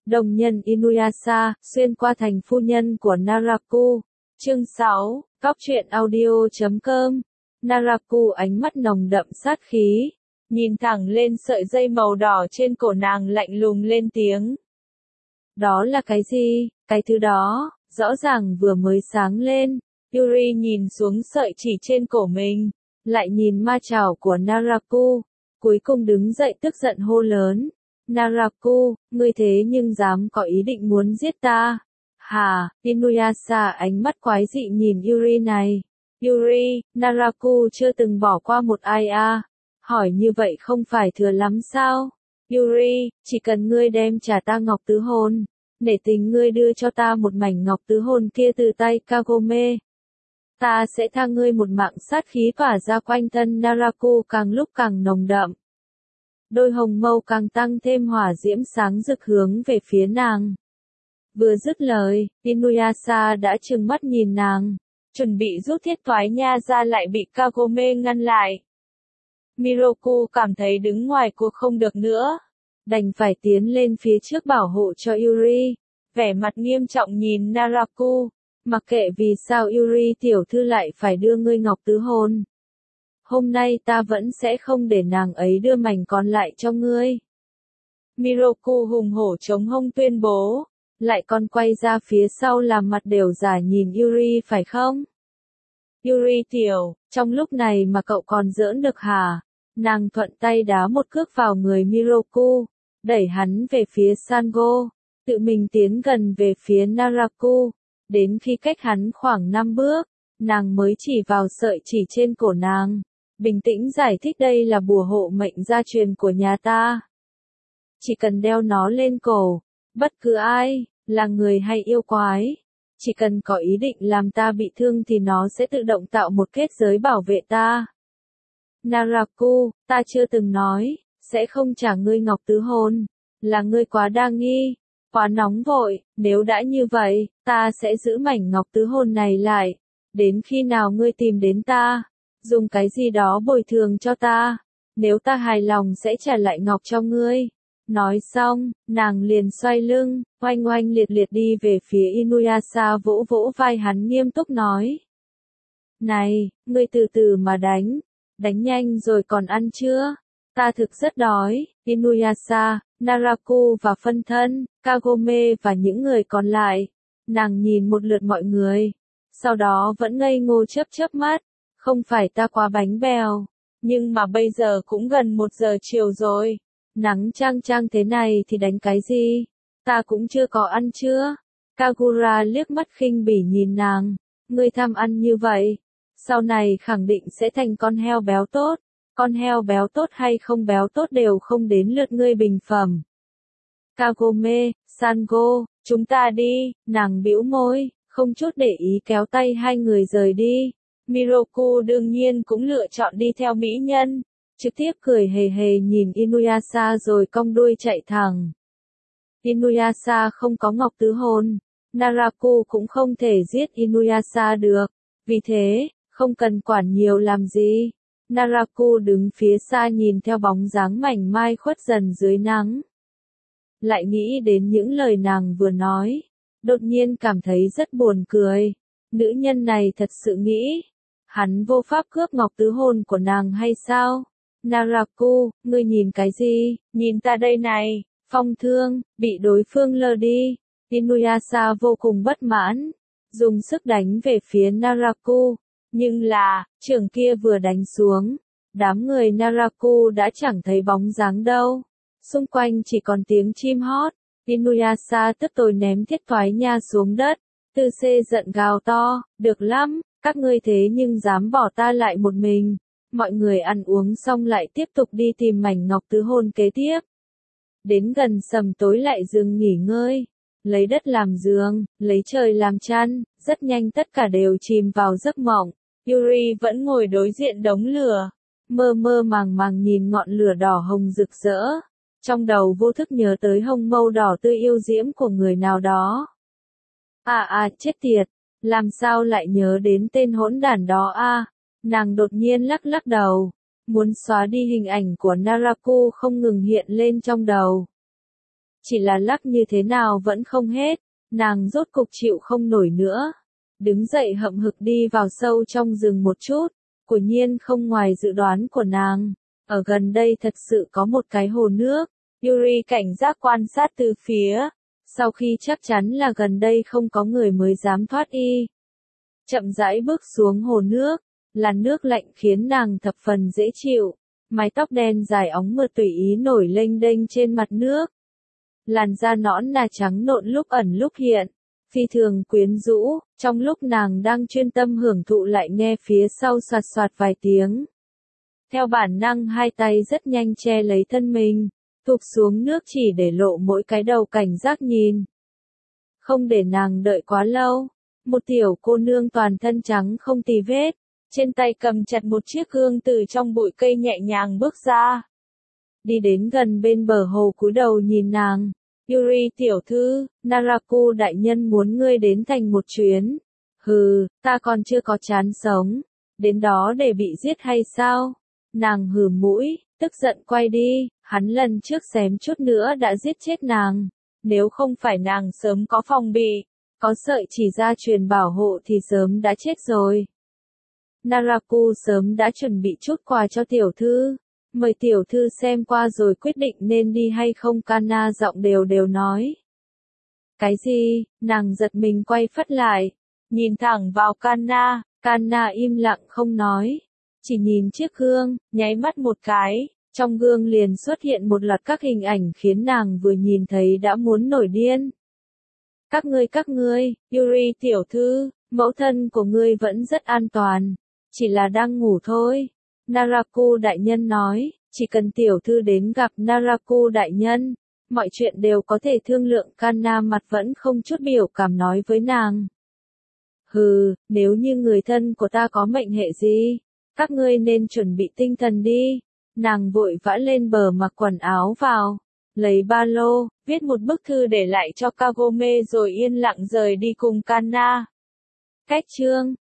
Đồng nhân Inuyasha, xuyên qua thành phu nhân của Naraku. Chương 6, Cóc truyện audio.com. Naraku ánh mắt nồng đậm sát khí, nhìn thẳng lên sợi dây màu đỏ trên cổ nàng lạnh lùng lên tiếng. Đó là cái gì? Cái thứ đó, rõ ràng vừa mới sáng lên. Yuri nhìn xuống sợi chỉ trên cổ mình, lại nhìn ma chảo của Naraku, cuối cùng đứng dậy tức giận hô lớn. Naraku, ngươi thế nhưng dám có ý định muốn giết ta? Hà, Inuyasha ánh mắt quái dị nhìn Yuri này. Yuri, Naraku chưa từng bỏ qua một ai à? Hỏi như vậy không phải thừa lắm sao? Yuri, chỉ cần ngươi đem trả ta ngọc tứ hồn, nể tình ngươi đưa cho ta một mảnh ngọc tứ hồn kia từ tay Kagome, ta sẽ tha ngươi một mạng. Sát khí tỏa ra quanh thân Naraku càng lúc càng nồng đậm. Đôi hồng mâu càng tăng thêm hỏa diễm sáng rực hướng về phía nàng. Vừa dứt lời, Inuyasha đã trừng mắt nhìn nàng, chuẩn bị rút thiết thoái nha ra lại bị Kagome ngăn lại. Miroku cảm thấy đứng ngoài cuộc không được nữa, đành phải tiến lên phía trước bảo hộ cho Yuri, vẻ mặt nghiêm trọng nhìn Naraku, mặc kệ vì sao Yuri tiểu thư lại phải đưa ngươi ngọc tứ hồn. Hôm nay ta vẫn sẽ không để nàng ấy đưa mảnh còn lại cho ngươi. Miroku hùng hổ chống hông tuyên bố, lại còn quay ra phía sau làm mặt đều giả nhìn Yuri phải không? Yuri tiểu, trong lúc này mà cậu còn giỡn được hả? Nàng thuận tay đá một cước vào người Miroku, đẩy hắn về phía Sango, tự mình tiến gần về phía Naraku, đến khi cách hắn khoảng 5 bước, nàng mới chỉ vào sợi chỉ trên cổ nàng, bình tĩnh giải thích đây là bùa hộ mệnh gia truyền của nhà ta. Chỉ cần đeo nó lên cổ, bất cứ ai, là người hay yêu quái, chỉ cần có ý định làm ta bị thương thì nó sẽ tự động tạo một kết giới bảo vệ ta. Naraku, ta chưa từng nói, sẽ không trả ngươi ngọc tứ hồn, là ngươi quá đa nghi, quá nóng vội, nếu đã như vậy, ta sẽ giữ mảnh ngọc tứ hồn này lại, đến khi nào ngươi tìm đến ta, dùng cái gì đó bồi thường cho ta, nếu ta hài lòng sẽ trả lại ngọc cho ngươi. Nói xong, nàng liền xoay lưng, oanh oanh liệt liệt đi về phía Inuyasha, vỗ vỗ vai hắn nghiêm túc nói. Này, ngươi từ từ mà đánh nhanh rồi còn ăn chưa? Ta thực rất đói. Inuyasha, Naraku và phân thân, Kagome và những người còn lại. Nàng nhìn một lượt mọi người, sau đó vẫn ngây ngô chớp mắt, không phải ta quá bánh bèo, nhưng mà bây giờ cũng gần 1 giờ chiều rồi. Nắng chang thế này thì đánh cái gì? Ta cũng chưa có ăn chưa? Kagura liếc mắt khinh bỉ nhìn nàng. Ngươi tham ăn như vậy, sau này khẳng định sẽ thành con heo béo tốt. Con heo béo tốt hay không béo tốt đều không đến lượt ngươi bình phẩm. Kagome, Sango, chúng ta đi. Nàng bĩu môi, không chút để ý kéo tay hai người rời đi. Miroku đương nhiên cũng lựa chọn đi theo mỹ nhân, trực tiếp cười hề hề nhìn Inuyasha rồi cong đuôi chạy thẳng. Inuyasha không có ngọc tứ hồn, Naraku cũng không thể giết Inuyasha được, vì thế, không cần quản nhiều làm gì. Naraku đứng phía xa nhìn theo bóng dáng mảnh mai khuất dần dưới nắng. Lại nghĩ đến những lời nàng vừa nói, đột nhiên cảm thấy rất buồn cười. Nữ nhân này thật sự nghĩ, hắn vô pháp cướp ngọc tứ hồn của nàng hay sao? Naraku, ngươi nhìn cái gì? Nhìn ta đây này, phong thương, bị đối phương lơ đi. Inuyasha vô cùng bất mãn, dùng sức đánh về phía Naraku, nhưng là, trường kia vừa đánh xuống, đám người Naraku đã chẳng thấy bóng dáng đâu, xung quanh chỉ còn tiếng chim hót. Inuyasha tức tối ném thiết thoái nha xuống đất, tư xê giận gào to, được lắm, các ngươi thế nhưng dám bỏ ta lại một mình. Mọi người ăn uống xong lại tiếp tục đi tìm mảnh ngọc tứ hồn kế tiếp. Đến gần sầm tối lại dừng nghỉ ngơi, lấy đất làm giường, lấy trời làm chăn, rất nhanh tất cả đều chìm vào giấc mộng. Yuri vẫn ngồi đối diện đống lửa, mơ mơ màng nhìn ngọn lửa đỏ hồng rực rỡ, trong đầu vô thức nhớ tới hồng mâu đỏ tươi yêu diễm của người nào đó. Chết tiệt, làm sao lại nhớ đến tên hỗn đản đó a? Nàng đột nhiên lắc đầu, muốn xóa đi hình ảnh của Naraku không ngừng hiện lên trong đầu. chỉ là lắc như thế nào vẫn không hết, nàng rốt cục chịu không nổi nữa. Đứng dậy hậm hực đi vào sâu trong rừng một chút, quả nhiên không ngoài dự đoán của nàng. Ở gần đây thật sự có một cái hồ nước, Yuri cảnh giác quan sát từ phía, sau khi chắc chắn là gần đây không có người mới dám thoát y. Chậm rãi bước xuống hồ nước, làn nước lạnh khiến nàng thập phần dễ chịu, mái tóc đen dài óng mượt tùy ý nổi lênh đênh trên mặt nước. Làn da nõn nà trắng nộn lúc ẩn lúc hiện, phi thường quyến rũ, trong lúc nàng đang chuyên tâm hưởng thụ lại nghe phía sau soạt soạt vài tiếng. Theo bản năng hai tay rất nhanh che lấy thân mình, thụp xuống nước chỉ để lộ mỗi cái đầu cảnh giác nhìn. Không để nàng đợi quá lâu, một tiểu cô nương toàn thân trắng không tì vết, trên tay cầm chặt một chiếc gương từ trong bụi cây nhẹ nhàng bước ra. Đi đến gần bên bờ hồ cúi đầu nhìn nàng. Yuri tiểu thư, Naraku đại nhân muốn ngươi đến thành một chuyến. Hừ, ta còn chưa có chán sống. Đến đó để bị giết hay sao? Nàng hừ mũi, tức giận quay đi, hắn lần trước xém chút nữa đã giết chết nàng. Nếu không phải nàng sớm có phòng bị, có sợi chỉ ra truyền bảo hộ thì sớm đã chết rồi. Naraku sớm đã chuẩn bị chút quà cho tiểu thư. Mời tiểu thư xem qua rồi quyết định nên đi hay không. Kanna giọng đều đều nói. Cái gì? Nàng giật mình quay phắt lại, nhìn thẳng vào Kanna. Kanna im lặng không nói, chỉ nhìn chiếc gương, nháy mắt một cái, trong gương liền xuất hiện một loạt các hình ảnh khiến nàng vừa nhìn thấy đã muốn nổi điên. Các ngươi, Yuri tiểu thư, mẫu thân của ngươi vẫn rất an toàn, chỉ là đang ngủ thôi. Naraku đại nhân nói, chỉ cần tiểu thư đến gặp Naraku đại nhân, mọi chuyện đều có thể thương lượng. Kanna mặt vẫn không chút biểu cảm nói với nàng. Hừ, nếu như người thân của ta có mệnh hệ gì, các ngươi nên chuẩn bị tinh thần đi. Nàng vội vã lên bờ mặc quần áo vào, lấy ba lô, viết một bức thư để lại cho Kagome rồi yên lặng rời đi cùng Kanna. Cách chương